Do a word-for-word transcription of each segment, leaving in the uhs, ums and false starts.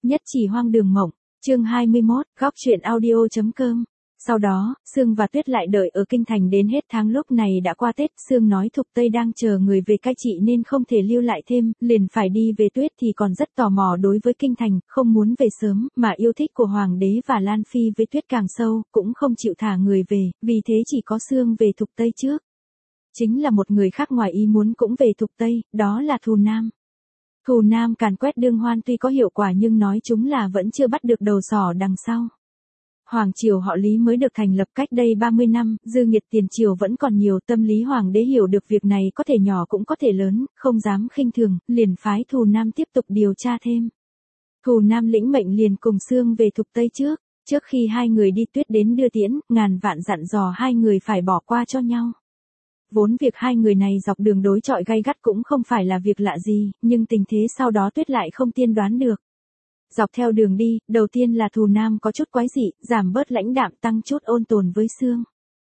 Nhất chỉ hoang đường mộng, chương hai mươi mốt, góc truyện audio.com. Sau đó, Sương và Tuyết lại đợi ở kinh thành đến hết tháng. Lúc này đã qua Tết, Sương nói Thục Tây đang chờ người về cai trị nên không thể lưu lại thêm, liền phải đi về. Tuyết thì còn rất tò mò đối với kinh thành, không muốn về sớm, mà yêu thích của Hoàng đế và Lan Phi với Tuyết càng sâu, cũng không chịu thả người về, vì thế chỉ có Sương về Thục Tây trước. Chính là một người khác ngoài ý muốn cũng về Thục Tây, đó là Thù Nam. Thù Nam càn quét Đương Hoan tuy có hiệu quả nhưng nói chúng là vẫn chưa bắt được đầu sỏ đằng sau. Hoàng triều họ Lý mới được thành lập cách đây ba mươi năm, dư nghiệt tiền triều vẫn còn nhiều. Tâm lý hoàng đế hiểu được việc này có thể nhỏ cũng có thể lớn, không dám khinh thường, liền phái Thù Nam tiếp tục điều tra thêm. Thù Nam lĩnh mệnh liền cùng Sương về Thục Tây trước. Trước khi hai người đi, Tuyết đến đưa tiễn, ngàn vạn dặn dò hai người phải bỏ qua cho nhau. Vốn việc hai người này dọc đường đối chọi gay gắt cũng không phải là việc lạ gì, nhưng tình thế sau đó Tuyết lại không tiên đoán được. Dọc theo đường đi, đầu tiên là Thù Nam có chút quái dị, giảm bớt lãnh đạm, tăng chút ôn tồn với Sương.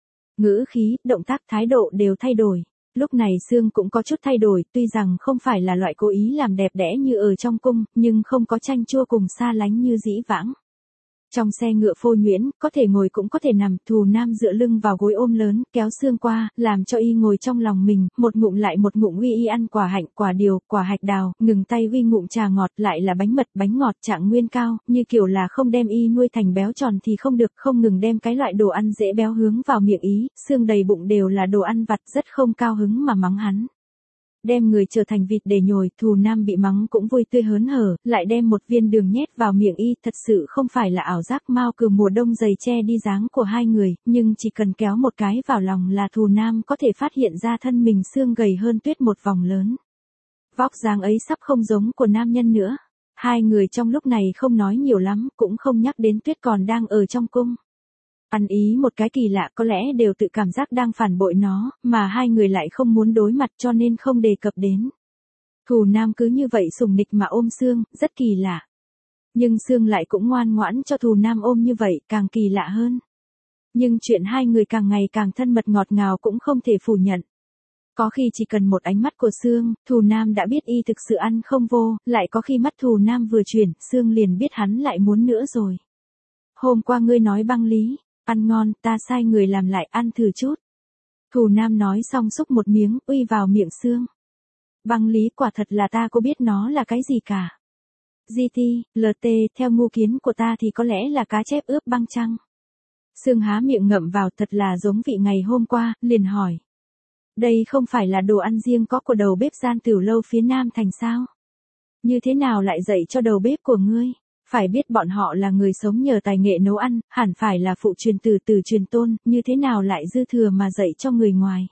Ngữ khí, động tác, thái độ đều thay đổi. Lúc này Sương cũng có chút thay đổi, tuy rằng không phải là loại cố ý làm đẹp đẽ như ở trong cung, nhưng không có chanh chua cùng xa lánh như dĩ vãng. Trong xe ngựa phô nhuyễn, có thể ngồi cũng có thể nằm. Thù Nam dựa lưng vào gối ôm lớn, kéo Sương qua, làm cho y ngồi trong lòng mình, một ngụm lại một ngụm uy y ăn quả hạnh, quả điều, quả hạch đào, ngừng tay uy ngụm trà ngọt, lại là bánh mật, bánh ngọt trạng nguyên cao, như kiểu là không đem y nuôi thành béo tròn thì không được, không ngừng đem cái loại đồ ăn dễ béo hướng vào miệng ý. Sương đầy bụng đều là đồ ăn vặt, rất không cao hứng mà mắng hắn. Đem người trở thành vịt để nhồi. Thù Nam bị mắng cũng vui tươi hớn hở, lại đem một viên đường nhét vào miệng y. Thật sự không phải là ảo giác, mao cừ mùa đông dày che đi dáng của hai người, nhưng chỉ cần kéo một cái vào lòng là Thù Nam có thể phát hiện ra thân mình Sương gầy hơn Tuyết một vòng lớn. Vóc dáng ấy sắp không giống của nam nhân nữa. Hai người trong lúc này không nói nhiều lắm, cũng không nhắc đến Tuyết còn đang ở trong cung. Ăn ý một cái kỳ lạ, có lẽ đều tự cảm giác đang phản bội nó, mà hai người lại không muốn đối mặt cho nên không đề cập đến. Thù Nam cứ như vậy sùng nịch mà ôm Sương, rất kỳ lạ. Nhưng Sương lại cũng ngoan ngoãn cho Thù Nam ôm như vậy, càng kỳ lạ hơn. Nhưng chuyện hai người càng ngày càng thân mật ngọt ngào cũng không thể phủ nhận. Có khi chỉ cần một ánh mắt của Sương, Thù Nam đã biết y thực sự ăn không vô, lại có khi mắt Thù Nam vừa chuyển, Sương liền biết hắn lại muốn nữa rồi. Hôm qua ngươi nói băng lý, ăn ngon, ta sai người làm lại, ăn thử chút. Thù Nam nói xong xúc một miếng, uy vào miệng Sương. Băng lý quả thật là ta có biết nó là cái gì cả. giê tê, lờ tê, theo ngu kiến của ta thì có lẽ là cá chép ướp băng chăng. Sương há miệng ngậm vào, thật là giống vị ngày hôm qua, liền hỏi. Đây không phải là đồ ăn riêng có của đầu bếp gian Tửu Lâu phía Nam thành sao? Như thế nào lại dạy cho đầu bếp của ngươi? Phải biết bọn họ là người sống nhờ tài nghệ nấu ăn, hẳn phải là phụ truyền từ từ truyền tôn, như thế nào lại dư thừa mà dạy cho người ngoài.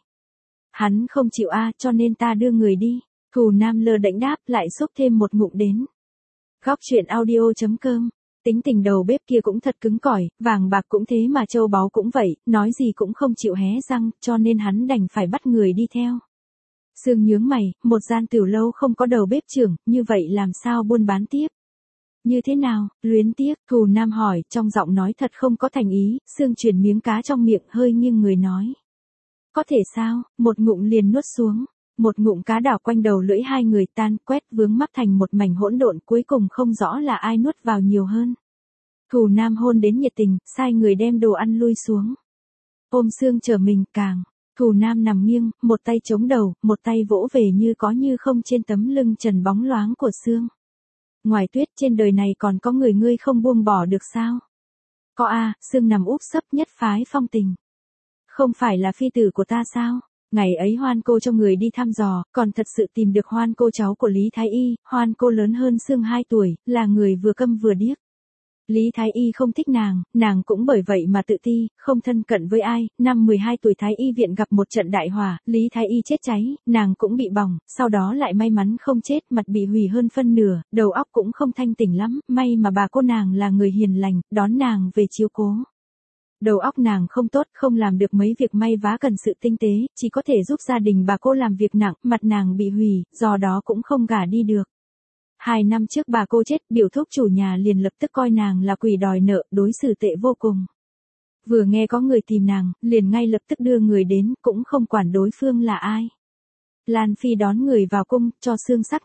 Hắn không chịu a, cho nên ta đưa người đi. Thù Nam lơ đễnh đáp, lại xúc thêm một ngụm đến. Góc truyện audio.com. Tính tình đầu bếp kia cũng thật cứng cỏi, vàng bạc cũng thế mà châu báu cũng vậy, nói gì cũng không chịu hé răng, cho nên hắn đành phải bắt người đi theo. Sương nhướng mày, một gian Tửu Lâu không có đầu bếp trưởng, như vậy làm sao buôn bán tiếp? Như thế nào, luyến tiếc? Thù Nam hỏi, trong giọng nói thật không có thành ý. Sương chuyển miếng cá trong miệng, hơi nghiêng người nói. Có thể sao? Một ngụm liền nuốt xuống. Một ngụm cá đảo quanh đầu lưỡi hai người, tan quét vướng mắc thành một mảnh hỗn độn, cuối cùng không rõ là ai nuốt vào nhiều hơn. Thù Nam hôn đến nhiệt tình, sai người đem đồ ăn lui xuống. Ôm Sương trở mình càng. Thù Nam nằm nghiêng, một tay chống đầu, một tay vỗ về như có như không trên tấm lưng trần bóng loáng của Sương. Ngoài Tuyết, trên đời này còn có người ngươi không buông bỏ được sao? Có a, à, Sương nằm úp sấp, nhất phái phong tình. Không phải là phi tử của ta sao? Ngày ấy Hoan cô cho người đi thăm dò, còn thật sự tìm được Hoan cô cháu của Lý Thái Y. Hoan cô lớn hơn Sương hai tuổi, là người vừa câm vừa điếc. Lý Thái Y không thích nàng, nàng cũng bởi vậy mà tự ti, không thân cận với ai. Năm mười hai tuổi Thái Y viện gặp một trận đại hỏa, Lý Thái Y chết cháy, nàng cũng bị bỏng, sau đó lại may mắn không chết, mặt bị hủy hơn phân nửa, đầu óc cũng không thanh tỉnh lắm, may mà bà cô nàng là người hiền lành, đón nàng về chiếu cố. Đầu óc nàng không tốt, không làm được mấy việc may vá cần sự tinh tế, chỉ có thể giúp gia đình bà cô làm việc nặng, mặt nàng bị hủy, do đó cũng không gả đi được. Hai năm trước bà cô chết, biểu thúc chủ nhà liền lập tức coi nàng là quỷ đòi nợ, đối xử tệ vô cùng. Vừa nghe có người tìm nàng, liền ngay lập tức đưa người đến, cũng không quản đối phương là ai. Lan Phi đón người vào cung, cho Sương xác nhận.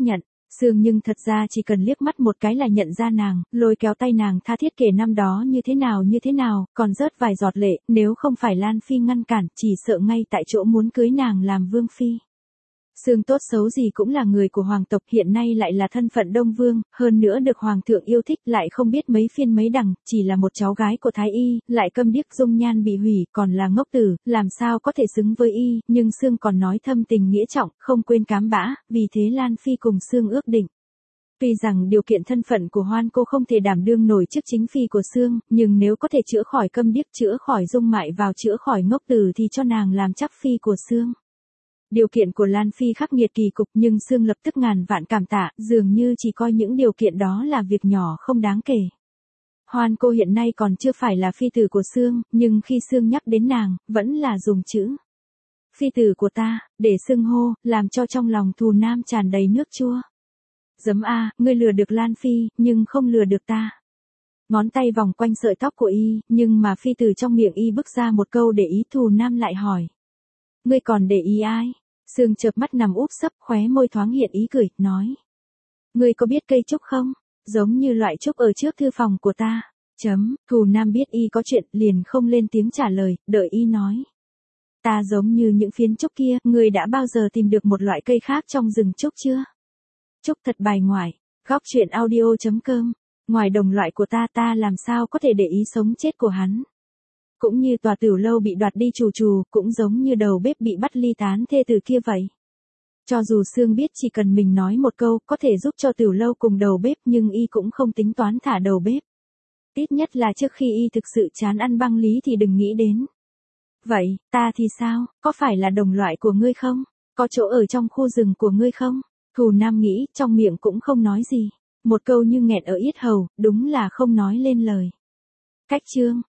Sương nhưng thật ra chỉ cần liếc mắt một cái là nhận ra nàng, lôi kéo tay nàng tha thiết kể năm đó như thế nào như thế nào, còn rớt vài giọt lệ, nếu không phải Lan Phi ngăn cản, chỉ sợ ngay tại chỗ muốn cưới nàng làm vương phi. Sương tốt xấu gì cũng là người của hoàng tộc, hiện nay lại là thân phận Đông Vương, hơn nữa được hoàng thượng yêu thích, lại không biết mấy phiên mấy đằng, chỉ là một cháu gái của Thái Y, lại câm điếc dung nhan bị hủy, còn là ngốc tử, làm sao có thể xứng với y, nhưng Sương còn nói thâm tình nghĩa trọng, không quên cám bã, vì thế Lan Phi cùng Sương ước định. Tuy rằng điều kiện thân phận của Hoan cô không thể đảm đương nổi chức chính phi của Sương, nhưng nếu có thể chữa khỏi câm điếc, chữa khỏi dung mại vào chữa khỏi ngốc tử thì cho nàng làm chắc phi của Sương. Điều kiện của Lan Phi khắc nghiệt kỳ cục, nhưng Sương lập tức ngàn vạn cảm tạ, dường như chỉ coi những điều kiện đó là việc nhỏ không đáng kể. Hoan cô hiện nay còn chưa phải là phi tử của Sương, nhưng khi Sương nhắc đến nàng, vẫn là dùng chữ phi tử của ta, để xưng hô, làm cho trong lòng Thù Nam tràn đầy nước chua. Giấm a, ngươi lừa được Lan Phi, nhưng không lừa được ta. Ngón tay vòng quanh sợi tóc của y, nhưng mà phi tử trong miệng y bứt ra một câu để ý, Thù Nam lại hỏi. Ngươi còn để ý ai? Sương chợp mắt nằm úp sấp, khóe môi thoáng hiện ý cười, nói. Ngươi có biết cây trúc không? Giống như loại trúc ở trước thư phòng của ta. Chấm, Thù Nam biết y có chuyện, liền không lên tiếng trả lời, đợi y nói. Ta giống như những phiến trúc kia, ngươi đã bao giờ tìm được một loại cây khác trong rừng trúc chưa? Trúc thật bài ngoại, góc truyện audio chấm com, ngoài đồng loại của ta ta làm sao có thể để ý sống chết của hắn. Cũng như tòa Tửu Lâu bị đoạt đi trù trù, cũng giống như đầu bếp bị bắt ly tán thê từ kia vậy. Cho dù Sương biết chỉ cần mình nói một câu có thể giúp cho Tửu Lâu cùng đầu bếp, nhưng y cũng không tính toán thả đầu bếp. Ít nhất là trước khi y thực sự chán ăn băng lý thì đừng nghĩ đến. Vậy, ta thì sao, có phải là đồng loại của ngươi không? Có chỗ ở trong khu rừng của ngươi không? Thù Nam nghĩ, trong miệng cũng không nói gì. Một câu như nghẹn ở yết hầu, đúng là không nói lên lời. Cách chương.